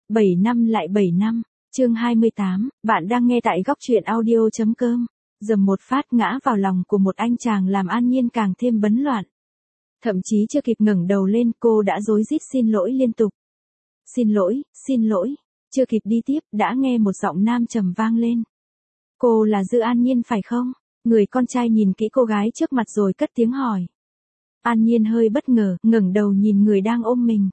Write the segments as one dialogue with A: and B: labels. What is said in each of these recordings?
A: 7 năm lại 7 năm, chương 28, bạn đang nghe tại góc truyện audio.com. Dầm một phát ngã vào lòng của một anh chàng làm An Nhiên càng thêm bấn loạn. Thậm chí chưa kịp ngẩng đầu lên cô đã rối rít xin lỗi liên tục. Xin lỗi, chưa kịp đi tiếp đã nghe một giọng nam trầm vang lên. Cô là Dư An Nhiên phải không? Người con trai nhìn kỹ cô gái trước mặt rồi cất tiếng hỏi. An Nhiên hơi bất ngờ, ngẩng đầu nhìn người đang ôm mình.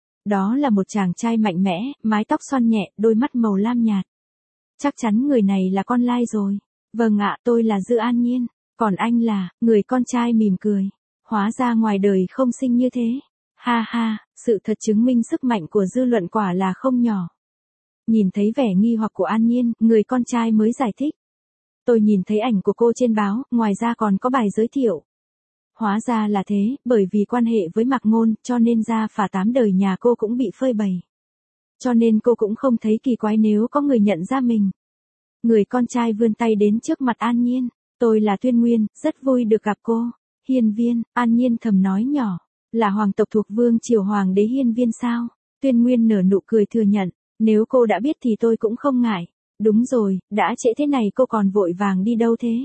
A: Đó là một chàng trai mạnh mẽ, mái tóc xoăn nhẹ, đôi mắt màu lam nhạt. Chắc chắn người này là con Lai rồi. Vâng ạ, tôi là Dư An Nhiên. Còn anh là, người con trai mỉm cười. Hóa ra ngoài đời không xinh như thế. Ha ha, sự thật chứng minh sức mạnh của dư luận quả là không nhỏ. Nhìn thấy vẻ nghi hoặc của An Nhiên, người con trai mới giải thích. Tôi nhìn thấy ảnh của cô trên báo, ngoài ra còn có bài giới thiệu. Hóa ra là thế, bởi vì quan hệ với Mạc Ngôn, cho nên gia phả 8 đời nhà cô cũng bị phơi bày. Cho nên cô cũng không thấy kỳ quái nếu có người nhận ra mình. Người con trai vươn tay đến trước mặt An Nhiên. Tôi là Tuyên Nguyên, rất vui được gặp cô. Hiên Viên, An Nhiên thầm nói nhỏ. Là hoàng tộc thuộc vương triều hoàng đế Hiên Viên sao? Tuyên Nguyên nở nụ cười thừa nhận. Nếu cô đã biết thì tôi cũng không ngại. Đúng rồi, đã trễ thế này cô còn vội vàng đi đâu thế?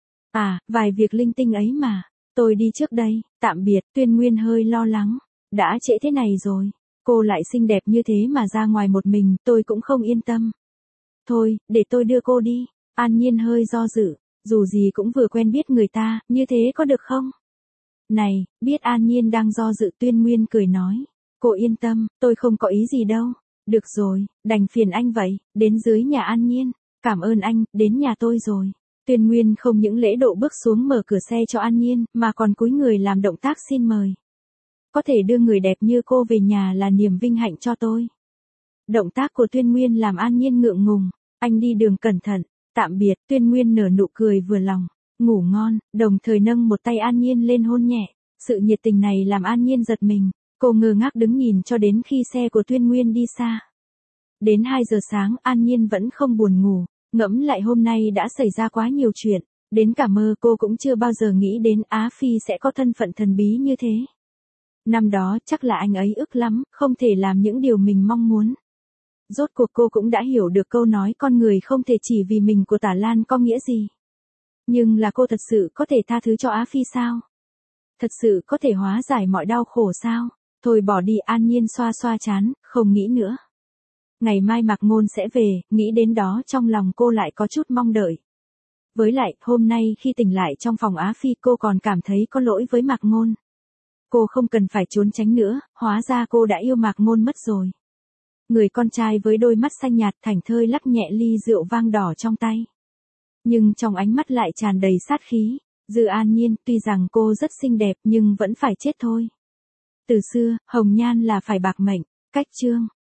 A: À, vài việc linh tinh ấy mà. Tôi đi trước đây, tạm biệt. Tuyên Nguyên hơi lo lắng. Đã trễ thế này rồi. Cô lại xinh đẹp như thế mà ra ngoài một mình, tôi cũng không yên tâm. Thôi, để tôi đưa cô đi. An Nhiên hơi do dự. Dù gì cũng vừa quen biết người ta, như thế có được không? Này, biết An Nhiên đang do dự Tuyên Nguyên cười nói. Cô yên tâm, tôi không có ý gì đâu. Được rồi, đành phiền anh vậy, đến dưới nhà An Nhiên. Cảm ơn anh, đến nhà tôi rồi. Tuyên Nguyên không những lễ độ bước xuống mở cửa xe cho An Nhiên, mà còn cúi người làm động tác xin mời. Có thể đưa người đẹp như cô về nhà là niềm vinh hạnh cho tôi. Động tác của Tuyên Nguyên làm An Nhiên ngượng ngùng. Anh đi đường cẩn thận. Tạm biệt, Tuyên Nguyên nở nụ cười vừa lòng. Ngủ ngon, đồng thời nâng một tay An Nhiên lên hôn nhẹ. Sự nhiệt tình này làm An Nhiên giật mình. Cô ngơ ngác đứng nhìn cho đến khi xe của Tuyên Nguyên đi xa. Đến 2 giờ sáng An Nhiên vẫn không buồn ngủ. Ngẫm lại hôm nay đã xảy ra quá nhiều chuyện. Đến cả mơ cô cũng chưa bao giờ nghĩ đến Á Phi sẽ có thân phận thần bí như thế. Năm đó chắc là anh ấy ức lắm, không thể làm những điều mình mong muốn. Rốt cuộc cô cũng đã hiểu được câu nói con người không thể chỉ vì mình của Tả Lan có nghĩa gì. Nhưng là cô thật sự có thể tha thứ cho Á Phi sao? Thật sự có thể hóa giải mọi đau khổ sao? Thôi bỏ đi. An Nhiên xoa xoa trán, không nghĩ nữa. Ngày mai Mạc Ngôn sẽ về, nghĩ đến đó trong lòng cô lại có chút mong đợi. Với lại, hôm nay khi tỉnh lại trong phòng Á Phi cô còn cảm thấy có lỗi với Mạc Ngôn. Cô không cần phải trốn tránh nữa, hóa ra cô đã yêu Mạc Ngôn mất rồi. Người con trai với đôi mắt xanh nhạt thảnh thơi lắc nhẹ ly rượu vang đỏ trong tay. Nhưng trong ánh mắt lại tràn đầy sát khí. Dư An Nhiên, tuy rằng cô rất xinh đẹp nhưng vẫn phải chết thôi. Từ xưa, hồng nhan là phải bạc mệnh. Cách chương.